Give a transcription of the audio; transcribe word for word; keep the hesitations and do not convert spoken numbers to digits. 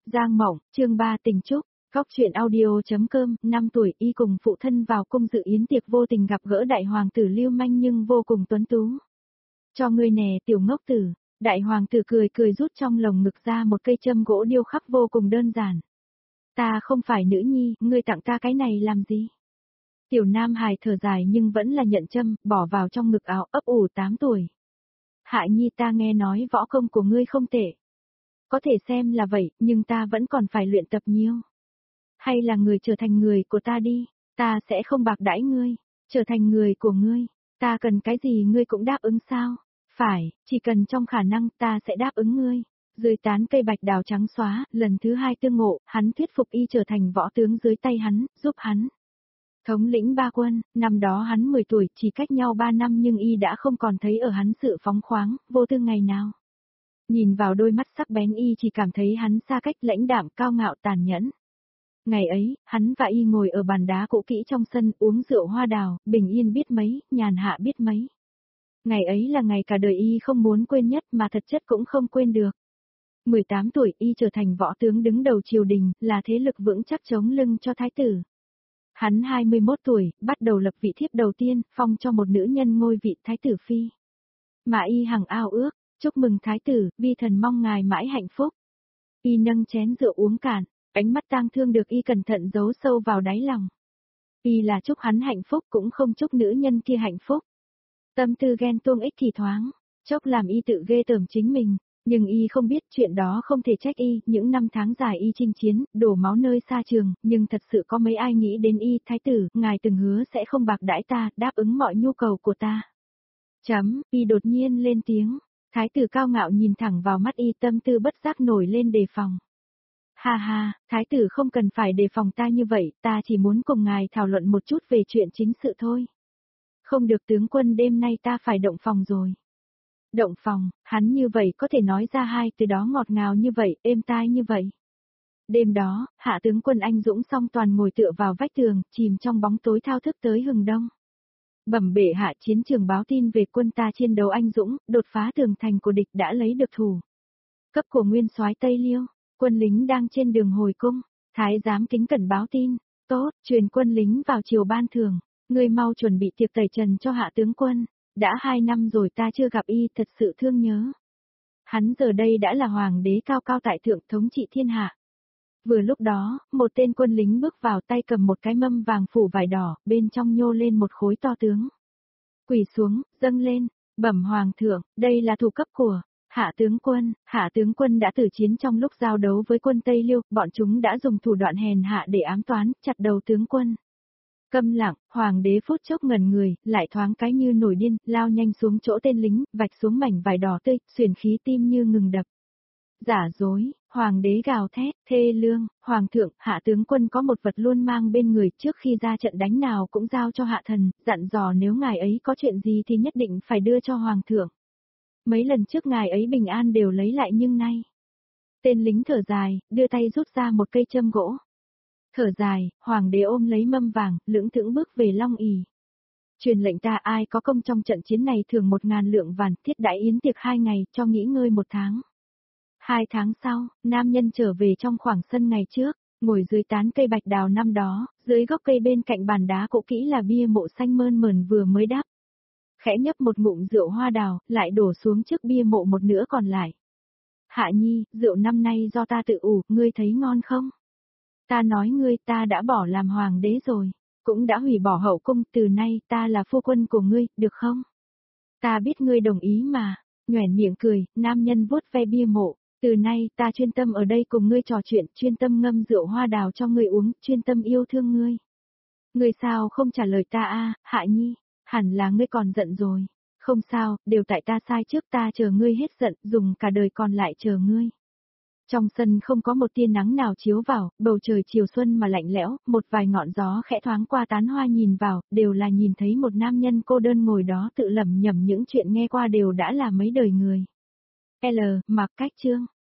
Giang Mộng, chương ba tình chúc, Góc truyện audio.com, năm tuổi y cùng phụ thân vào cung dự yến tiệc vô tình gặp gỡ đại hoàng tử lưu manh nhưng vô cùng tuấn tú. Cho ngươi nè tiểu ngốc tử, đại hoàng tử cười cười rút trong lồng ngực ra một cây châm gỗ điêu khắc vô cùng đơn giản. Ta không phải nữ nhi, ngươi tặng ta cái này làm gì? Tiểu nam hài thở dài nhưng vẫn là nhận châm, bỏ vào trong ngực áo ấp ủ tám tuổi. Hạ nhi ta nghe nói võ công của ngươi không tệ. Có thể xem là vậy, nhưng ta vẫn còn phải luyện tập nhiều. Hay là người trở thành người của ta đi, ta sẽ không bạc đãi ngươi, trở thành người của ngươi, ta cần cái gì ngươi cũng đáp ứng sao? Phải, chỉ cần trong khả năng ta sẽ đáp ứng ngươi. Dưới tán cây bạch đào trắng xóa, lần thứ hai tương ngộ, hắn thuyết phục y trở thành võ tướng dưới tay hắn, giúp hắn. Thống lĩnh ba quân, năm đó hắn mười tuổi, chỉ cách nhau ba năm nhưng y đã không còn thấy ở hắn sự phóng khoáng, vô tư ngày nào. Nhìn vào đôi mắt sắc bén y chỉ cảm thấy hắn xa cách lãnh đạm cao ngạo tàn nhẫn. Ngày ấy, hắn và y ngồi ở bàn đá cũ kỹ trong sân uống rượu hoa đào, bình yên biết mấy, nhàn hạ biết mấy. Ngày ấy là ngày cả đời y không muốn quên nhất mà thật chất cũng không quên được. mười tám tuổi y trở thành võ tướng đứng đầu triều đình, là thế lực vững chắc chống lưng cho thái tử. Hắn hai mươi mốt tuổi, bắt đầu lập vị thiếp đầu tiên, phong cho một nữ nhân ngôi vị thái tử phi. Mà y hằng ao ước, chúc mừng thái tử, vi thần mong ngài mãi hạnh phúc. Y nâng chén rượu uống cạn, ánh mắt tang thương được y cẩn thận giấu sâu vào đáy lòng. Y là chúc hắn hạnh phúc cũng không chúc nữ nhân kia hạnh phúc. Tâm tư ghen tuông ích thì thoáng, chốc làm y tự ghê tởm chính mình, nhưng y không biết chuyện đó không thể trách y, những năm tháng dài y chinh chiến, đổ máu nơi xa trường, nhưng thật sự có mấy ai nghĩ đến y, thái tử, ngài từng hứa sẽ không bạc đãi ta, đáp ứng mọi nhu cầu của ta. Chấm, y đột nhiên lên tiếng, thái tử cao ngạo nhìn thẳng vào mắt y tâm tư bất giác nổi lên đề phòng. Ha ha, thái tử không cần phải đề phòng ta như vậy, ta chỉ muốn cùng ngài thảo luận một chút về chuyện chính sự thôi. Không được tướng quân đêm nay ta phải động phòng rồi. Động phòng, hắn như vậy có thể nói ra hai từ đó ngọt ngào như vậy, êm tai như vậy. Đêm đó, hạ tướng quân anh dũng song toàn ngồi tựa vào vách tường, chìm trong bóng tối thao thức tới hừng đông. Bẩm bệ hạ chiến trường báo tin về quân ta chiến đấu anh dũng, đột phá tường thành của địch đã lấy được thủ. Cấp của nguyên soái Tây Liêu, quân lính đang trên đường hồi cung, thái giám kính cẩn báo tin, tốt, truyền quân lính vào triều ban thường, ngươi mau chuẩn bị tiệc tẩy trần cho hạ tướng quân. Đã hai năm rồi ta chưa gặp y, thật sự thương nhớ. Hắn giờ đây đã là hoàng đế cao cao tại thượng thống trị thiên hạ. Vừa lúc đó, một tên quân lính bước vào tay cầm một cái mâm vàng phủ vải đỏ, bên trong nhô lên một khối to tướng. Quỳ xuống, dâng lên, bẩm hoàng thượng, đây là thủ cấp của hạ tướng quân. Hạ tướng quân đã tử chiến trong lúc giao đấu với quân Tây Liêu, bọn chúng đã dùng thủ đoạn hèn hạ để ám toán, chặt đầu tướng quân. Câm lặng, hoàng đế phút chốc ngẩn người, lại thoáng cái như nổi điên, lao nhanh xuống chỗ tên lính, vạch xuống mảnh vải đỏ tươi, xuyển khí tim như ngừng đập. Giả dối, hoàng đế gào thét, thê lương, hoàng thượng, hạ tướng quân có một vật luôn mang bên người, trước khi ra trận đánh nào cũng giao cho hạ thần, dặn dò nếu ngài ấy có chuyện gì thì nhất định phải đưa cho hoàng thượng. Mấy lần trước ngài ấy bình an đều lấy lại nhưng nay. Tên lính thở dài, đưa tay rút ra một cây châm gỗ. Thở dài, hoàng đế ôm lấy mâm vàng, lững thững bước về Long ỷ. Truyền lệnh ta ai có công trong trận chiến này thưởng một ngàn lượng vàn, thiết đãi yến tiệc hai ngày, cho nghỉ ngơi một tháng. Hai tháng sau, nam nhân trở về trong khoảng sân ngày trước, ngồi dưới tán cây bạch đào năm đó, dưới gốc cây bên cạnh bàn đá cũ kỹ là bia mộ xanh mơn mởn vừa mới đắp. Khẽ nhấp một ngụm rượu hoa đào, lại đổ xuống trước bia mộ một nửa còn lại. Hạ nhi, rượu năm nay do ta tự ủ, ngươi thấy ngon không? Ta nói ngươi, ta đã bỏ làm hoàng đế rồi, cũng đã hủy bỏ hậu cung, từ nay ta là phu quân của ngươi, được không? Ta biết ngươi đồng ý mà, nhoẻn miệng cười, nam nhân vuốt ve bia mộ, từ nay ta chuyên tâm ở đây cùng ngươi trò chuyện, chuyên tâm ngâm rượu hoa đào cho ngươi uống, chuyên tâm yêu thương ngươi. Ngươi sao không trả lời ta a, Hạ nhi, hẳn là ngươi còn giận rồi, không sao, đều tại ta sai trước, ta chờ ngươi hết giận, dùng cả đời còn lại chờ ngươi. Trong sân không có một tia nắng nào chiếu vào, bầu trời chiều xuân mà lạnh lẽo, một vài ngọn gió khẽ thoáng qua tán hoa nhìn vào, đều là nhìn thấy một nam nhân cô đơn ngồi đó tự lẩm nhẩm những chuyện nghe qua đều đã là mấy đời người. L. Mặc Cách Chương